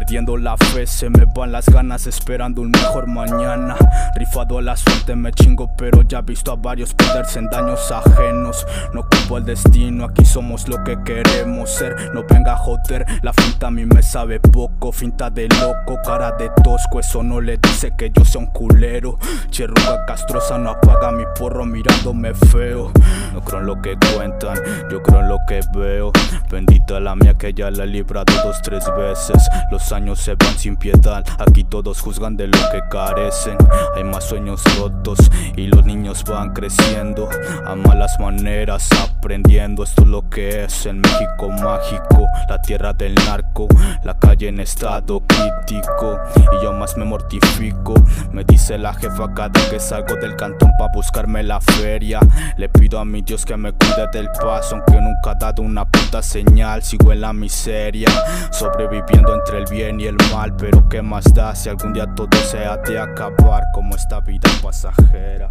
perdiendo la fe, se me van las ganas esperando un mejor mañana. Rifado a la suerte me chingo, pero ya he visto a varios perderse en daños ajenos. No culpo el destino, aquí somos lo que queremos ser. No venga a joder, la finta a mí me sabe poco. Finta de loco, cara de tosco, eso no le dice que yo sea un culero. Cherruga castrosa no apaga mi porro mirándome feo. No creo en lo que cuentan, yo creo en lo que veo. Bendita la mía que ya la he librado 2-3 veces. Los años se van sin piedad, aquí todos juzgan de lo que carecen. Hay más sueños rotos y los niños van creciendo a malas maneras, aprendiendo. Esto es lo que es el México mágico, la tierra del narco, la calle en estado crítico. Y yo más me mortifico, me dice la jefa cada que salgo del cantón pa' buscarme la feria. Le pido a mi Dios que me cuide del paso, aunque nunca ha dado una puta señal. Sigo en la miseria, sobreviviendo entre el bien y el mal. Pero qué más da si algún día todo se ha de acabar, como esta vida pasajera.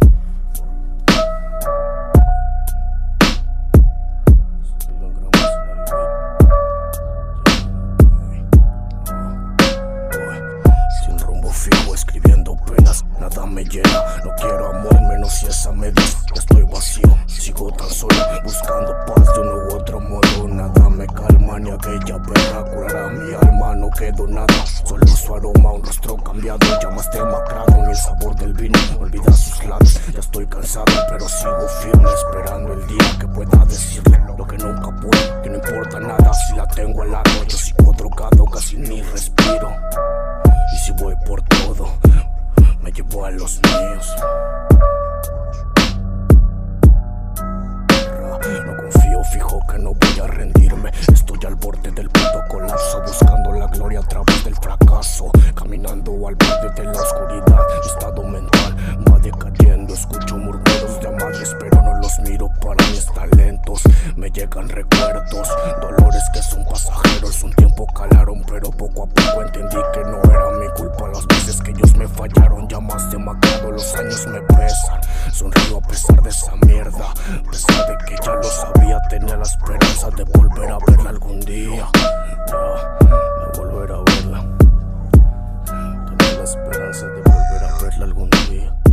Sin rumbo fijo, escribiendo penas, nada me llena. No quiero amor, menos si esa me das. Ya estoy vacío, sigo tan solo, buscando paz de uno u otro modo. Nada me calma, ni aquella perra curará mi alma. No quedó nada, solo su aroma, un rostro cambiado, ya más demacrado. Ni el sabor del vino, olvida sus labios. Ya estoy cansado, pero sigo firme, esperando el día que pueda decirle lo que nunca pude. Que no importa nada si la tengo al lado. Yo sigo drogado, casi ni respiro. Y si voy por todo, me llevo a los míos. No confío, fijo que no voy a rendirme. Estoy al borde del puto colapso, buscando la gloria a través del fracaso. Caminando al borde de la oscuridad, mi estado mental va decayendo. Escucho murmuros de madres, pero no los miro para mis talentos. Me llegan recuerdos, dolores que son pasajeros. Un tiempo calaron, pero poco a poco entendí que no era mi culpa. Las veces que ellos me fallaron, ya más demacrado, los años me pesan. Sonrío a pesar de esa mierda, a pesar de que ya lo sabía. Tenía la esperanza de volver a verla algún día. De volver a verla. Tenía la esperanza de volver a verla algún día.